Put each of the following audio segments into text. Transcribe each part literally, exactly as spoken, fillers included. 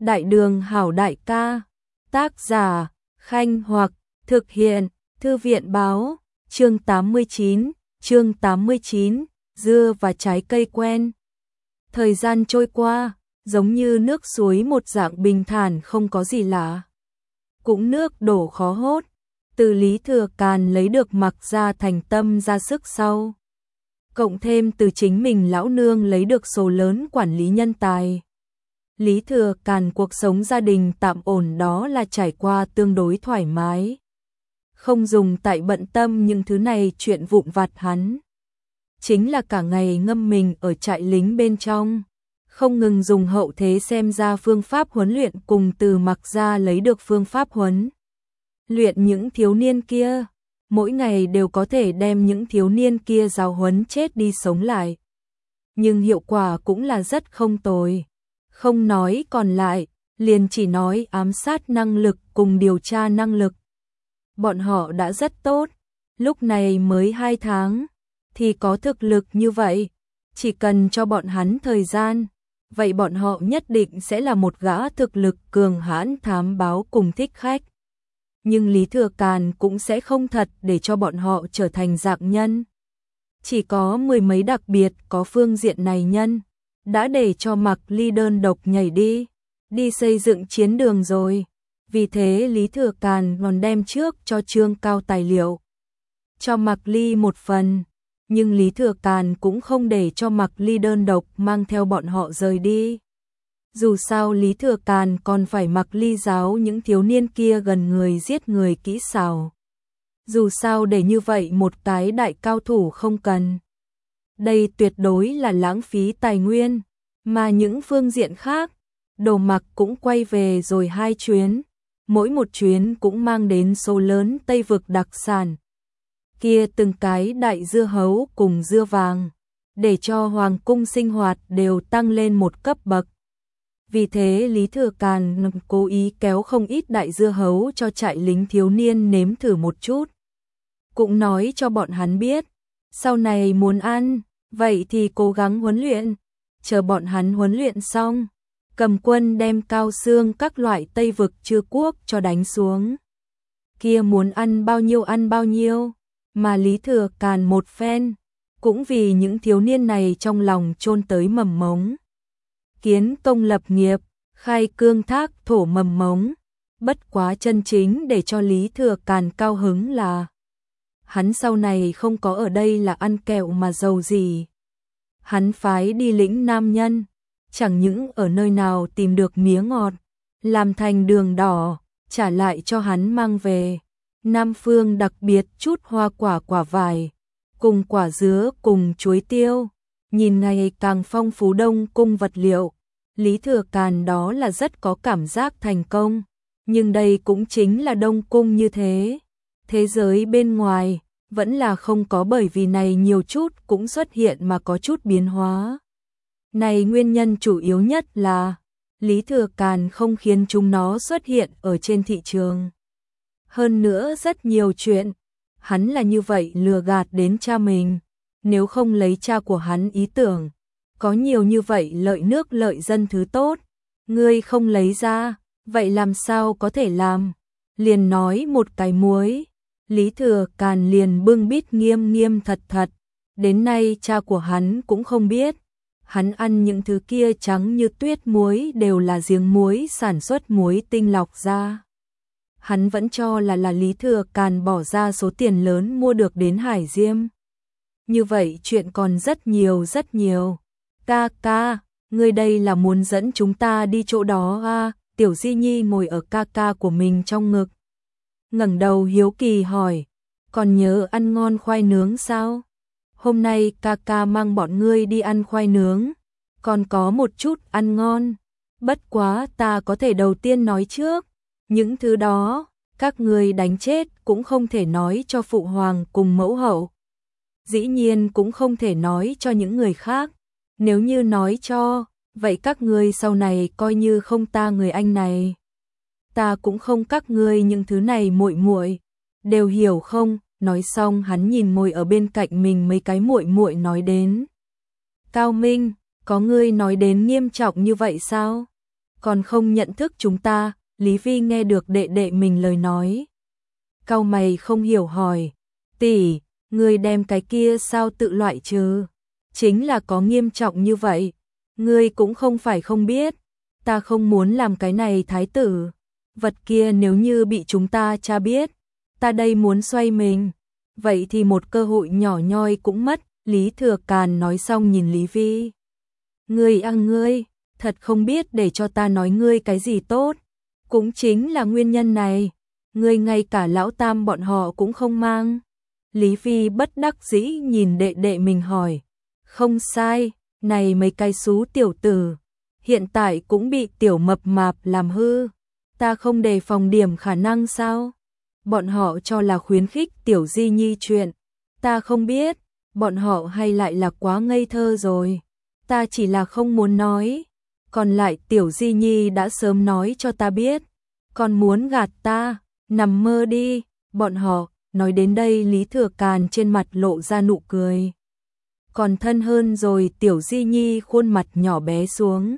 Đại đường hảo đại ca, tác giả, Khanh Hoặc, thực hiện, Thư viện báo, chương tám mươi chín, chương tám mươi chín, dưa và trái cây quen. Thời gian trôi qua, giống như nước suối một dạng bình thản không có gì lạ. Cũng nước đổ khó hốt, từ Lý Thừa Càn lấy được Mặc Gia thành tâm ra sức sau. Cộng thêm từ chính mình lão nương lấy được số lớn quản lý nhân tài. Lý Thừa Càn cuộc sống gia đình tạm ổn đó là trải qua tương đối thoải mái. Không dùng tại bận tâm những thứ này chuyện vụn vặt hắn. Chính là cả ngày ngâm mình ở trại lính bên trong. Không ngừng dùng hậu thế xem ra phương pháp huấn luyện cùng từ Mặc Gia lấy được phương pháp huấn. Luyện những thiếu niên kia. Mỗi ngày đều có thể đem những thiếu niên kia giáo huấn chết đi sống lại. Nhưng hiệu quả cũng là rất không tồi. Không nói còn lại, liền chỉ nói ám sát năng lực cùng điều tra năng lực. Bọn họ đã rất tốt, lúc này mới hai tháng, thì có thực lực như vậy. Chỉ cần cho bọn hắn thời gian, vậy bọn họ nhất định sẽ là một gã thực lực cường hãn thám báo cùng thích khách. Nhưng Lý Thừa Càn cũng sẽ không thật để cho bọn họ trở thành dạng nhân. Chỉ có mười mấy đặc biệt có phương diện này nhân, đã để cho Mạc Ly đơn độc nhảy đi, đi xây dựng chiến đường rồi. Vì thế Lý Thừa Càn còn đem trước cho Trương Cao tài liệu, cho Mạc Ly một phần, nhưng Lý Thừa Càn cũng không để cho Mạc Ly đơn độc mang theo bọn họ rời đi. Dù sao Lý Thừa Càn còn phải Mạc Ly giáo những thiếu niên kia gần người giết người kỹ xảo. Dù sao để như vậy một cái đại cao thủ không cần. Đây tuyệt đối là lãng phí tài nguyên, mà những phương diện khác, Đồ Mặc cũng quay về rồi hai chuyến, mỗi một chuyến cũng mang đến số lớn Tây vực đặc sản. Kia từng cái đại dưa hấu cùng dưa vàng, để cho hoàng cung sinh hoạt đều tăng lên một cấp bậc. Vì thế Lý Thừa Càn cố ý kéo không ít đại dưa hấu cho trại lính thiếu niên nếm thử một chút. Cũng nói cho bọn hắn biết, sau này muốn ăn, vậy thì cố gắng huấn luyện, chờ bọn hắn huấn luyện xong, cầm quân đem Cao Xương các loại Tây vực chư quốc cho đánh xuống. Kia muốn ăn bao nhiêu ăn bao nhiêu, mà Lý Thừa Càn một phen, cũng vì những thiếu niên này trong lòng chôn tới mầm mống. Kiến công lập nghiệp, khai cương thác thổ mầm mống, bất quá chân chính để cho Lý Thừa Càn cao hứng là hắn sau này không có ở đây là ăn kẹo mà giàu gì. Hắn phái đi lĩnh nam nhân, chẳng những ở nơi nào tìm được mía ngọt, làm thành đường đỏ, trả lại cho hắn mang về. Nam phương đặc biệt chút hoa quả quả vải, cùng quả dứa cùng chuối tiêu, nhìn ngày càng phong phú Đông cung vật liệu. Lý Thừa Càn đó là rất có cảm giác thành công, nhưng đây cũng chính là Đông cung như thế. Thế giới bên ngoài vẫn là không có, bởi vì này nhiều chút cũng xuất hiện mà có chút biến hóa. Này nguyên nhân chủ yếu nhất là Lý Thừa Càn không khiến chúng nó xuất hiện ở trên thị trường. Hơn nữa rất nhiều chuyện, hắn là như vậy lừa gạt đến cha mình, nếu không lấy cha của hắn ý tưởng, có nhiều như vậy lợi nước lợi dân thứ tốt, ngươi không lấy ra, vậy làm sao có thể làm? Liền nói một cái muối. Lý Thừa Càn liền bưng bít nghiêm nghiêm thật thật, đến nay cha của hắn cũng không biết. Hắn ăn những thứ kia trắng như tuyết muối đều là giếng muối sản xuất muối tinh lọc ra. Hắn vẫn cho là là Lý Thừa Càn bỏ ra số tiền lớn mua được đến Hải Diêm. Như vậy chuyện còn rất nhiều rất nhiều. Ca ca, ngươi đây là muốn dẫn chúng ta đi chỗ đó à? Tiểu Di Nhi ngồi ở ca ca của mình trong ngực, ngẩng đầu hiếu kỳ hỏi, còn nhớ ăn ngon khoai nướng sao? Hôm nay ca ca mang bọn ngươi đi ăn khoai nướng, còn có một chút ăn ngon. Bất quá ta có thể đầu tiên nói trước, những thứ đó, các ngươi đánh chết cũng không thể nói cho phụ hoàng cùng mẫu hậu. Dĩ nhiên cũng không thể nói cho những người khác, nếu như nói cho, vậy các ngươi sau này coi như không ta người anh này. Ta cũng không các ngươi những thứ này muội muội, đều hiểu không? Nói xong hắn nhìn ngồi ở bên cạnh mình mấy cái muội muội nói đến. Cao Minh, có ngươi nói đến nghiêm trọng như vậy sao? còn không nhận thức chúng ta. Lý Vi nghe được đệ đệ mình lời nói, cau mày không hiểu hỏi, tỷ, ngươi đem cái kia sao tự loại trừ? Chính là có nghiêm trọng như vậy, ngươi cũng không phải không biết, ta không muốn làm cái này thái tử, vật kia nếu như bị chúng ta cha biết, ta đây muốn xoay mình, vậy thì một cơ hội nhỏ nhoi cũng mất. Lý Thừa Càn nói xong nhìn Lý Vi, ngươi à ngươi, thật không biết để cho ta nói ngươi cái gì tốt, cũng chính là nguyên nhân này, ngươi ngay cả lão tam bọn họ cũng không mang. Lý Vi bất đắc dĩ nhìn đệ đệ mình hỏi, không sai, này mấy cái xú tiểu tử, hiện tại cũng bị tiểu mập mạp làm hư, ta không đề phòng điểm khả năng sao? Bọn họ cho là khuyến khích tiểu Di Nhi chuyện, ta không biết, bọn họ hay lại là quá ngây thơ rồi, ta chỉ là không muốn nói, còn lại tiểu Di Nhi đã sớm nói cho ta biết, còn muốn gạt ta, nằm mơ đi, bọn họ. Nói đến đây Lý Thừa Càn trên mặt lộ ra nụ cười. Còn thân hơn rồi tiểu Di Nhi khuôn mặt nhỏ bé xuống.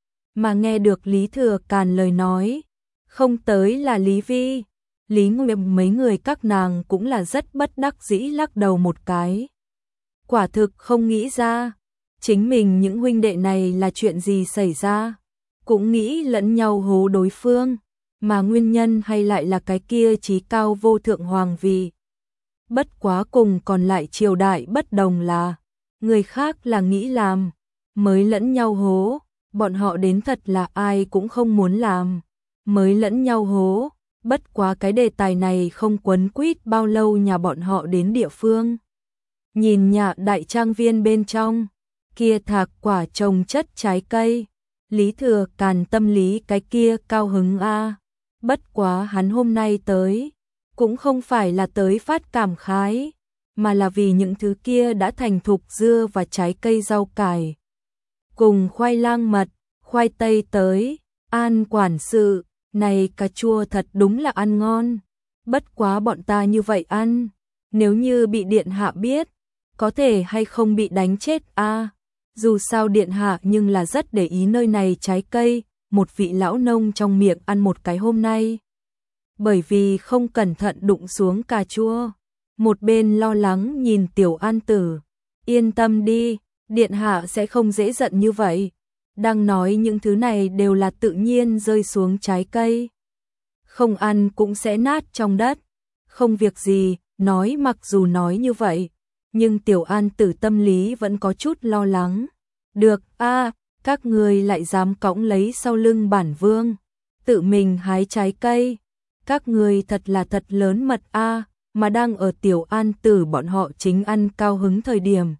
Mà nghe được Lý Thừa Càn lời nói, không tới là Lý Vi, Lý Nguyệt mấy người các nàng cũng là rất bất đắc dĩ lắc đầu một cái. Quả thực không nghĩ ra, chính mình những huynh đệ này là chuyện gì xảy ra, cũng nghĩ lẫn nhau hố đối phương. Mà nguyên nhân hay lại là cái kia chí cao vô thượng hoàng vị. Bất quá cùng còn lại triều đại bất đồng là, người khác là nghĩ làm, mới lẫn nhau hố, bọn họ đến thật là ai cũng không muốn làm, mới lẫn nhau hố, bất quá cái đề tài này không quấn quýt bao lâu nhà bọn họ đến địa phương. Nhìn nhà đại trang viên bên trong, kia thạc quả trồng chất trái cây, Lý Thừa Càn tâm lý cái kia cao hứng a. Bất quá hắn hôm nay tới, cũng không phải là tới phát cảm khái, mà là vì những thứ kia đã thành thục dưa và trái cây rau cải. Cùng khoai lang mật, khoai tây tới, An quản sự, này cà chua thật đúng là ăn ngon. Bất quá bọn ta như vậy ăn, nếu như bị điện hạ biết, có thể hay không bị đánh chết a. Dù sao điện hạ nhưng là rất để ý nơi này trái cây. Một vị lão nông trong miệng ăn một cái hôm nay. Bởi vì không cẩn thận đụng xuống cà chua. Một bên lo lắng nhìn tiểu an tử. Yên tâm đi, điện hạ sẽ không dễ giận như vậy. Đang nói những thứ này đều là tự nhiên rơi xuống trái cây. Không ăn cũng sẽ nát trong đất. Không việc gì, nói mặc dù nói như vậy. Nhưng tiểu an tử tâm lý vẫn có chút lo lắng. Được, a các người lại dám cõng lấy sau lưng bản vương, tự mình hái trái cây, các người thật là thật lớn mật a, mà đang ở tiểu an tử bọn họ chính ăn cao hứng thời điểm.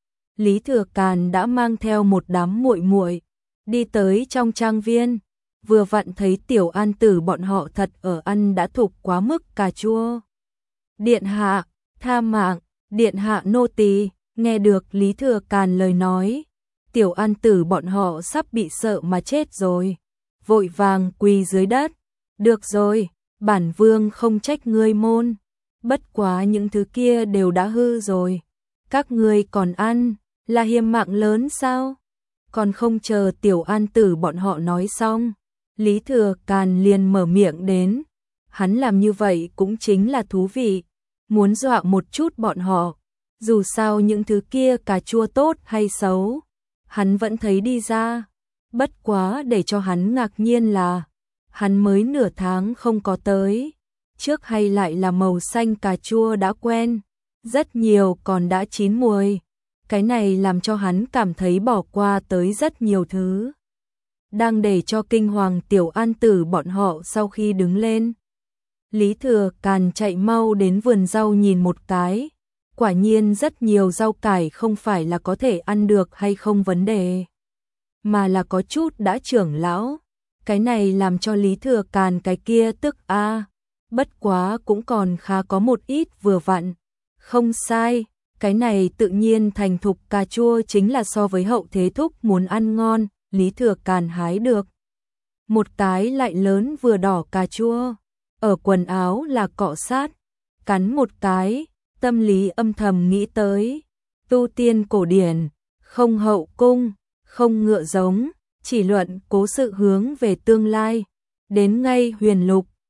Lý Thừa Càn đã mang theo một đám muội muội đi tới trong trang viên, vừa vặn thấy tiểu an tử bọn họ thật ở ăn đã thục quá mức cà chua. Điện hạ, tha mạng, điện hạ nô tỳ. Nghe được Lý Thừa Càn lời nói, tiểu an tử bọn họ sắp bị sợ mà chết rồi, vội vàng quỳ dưới đất. Được rồi, bản vương không trách ngươi môn, bất quá những thứ kia đều đã hư rồi, các ngươi còn ăn, là hiềm mạng lớn sao? Còn không chờ tiểu an tử bọn họ nói xong, Lý Thừa Càn liền mở miệng đến, hắn làm như vậy cũng chính là thú vị, muốn dọa một chút bọn họ, dù sao những thứ kia cà chua tốt hay xấu, hắn vẫn thấy đi ra. Bất quá để cho hắn ngạc nhiên là, hắn mới nửa tháng không có tới, trước hay lại là màu xanh cà chua đã quen, rất nhiều còn đã chín mùi. Cái này làm cho hắn cảm thấy bỏ qua tới rất nhiều thứ. Đang để cho kinh hoàng tiểu an tử bọn họ sau khi đứng lên. Lý Thừa Càn chạy mau đến vườn rau nhìn một cái. Quả nhiên rất nhiều rau cải không phải là có thể ăn được hay không vấn đề, mà là có chút đã trưởng lão. Cái này làm cho Lý Thừa Càn cái kia tức a, bất quá cũng còn khá có một ít vừa vặn. Không sai, cái này tự nhiên thành thục cà chua chính là so với hậu thế thúc muốn ăn ngon, Lý Thừa Càn hái được. Một cái lại lớn vừa đỏ cà chua, ở quần áo là cọ sát, cắn một cái, tâm lý âm thầm nghĩ tới, tu tiên cổ điển, không hậu cung, không ngựa giống, chỉ luận cố sự hướng về tương lai. Đến ngay huyền lục,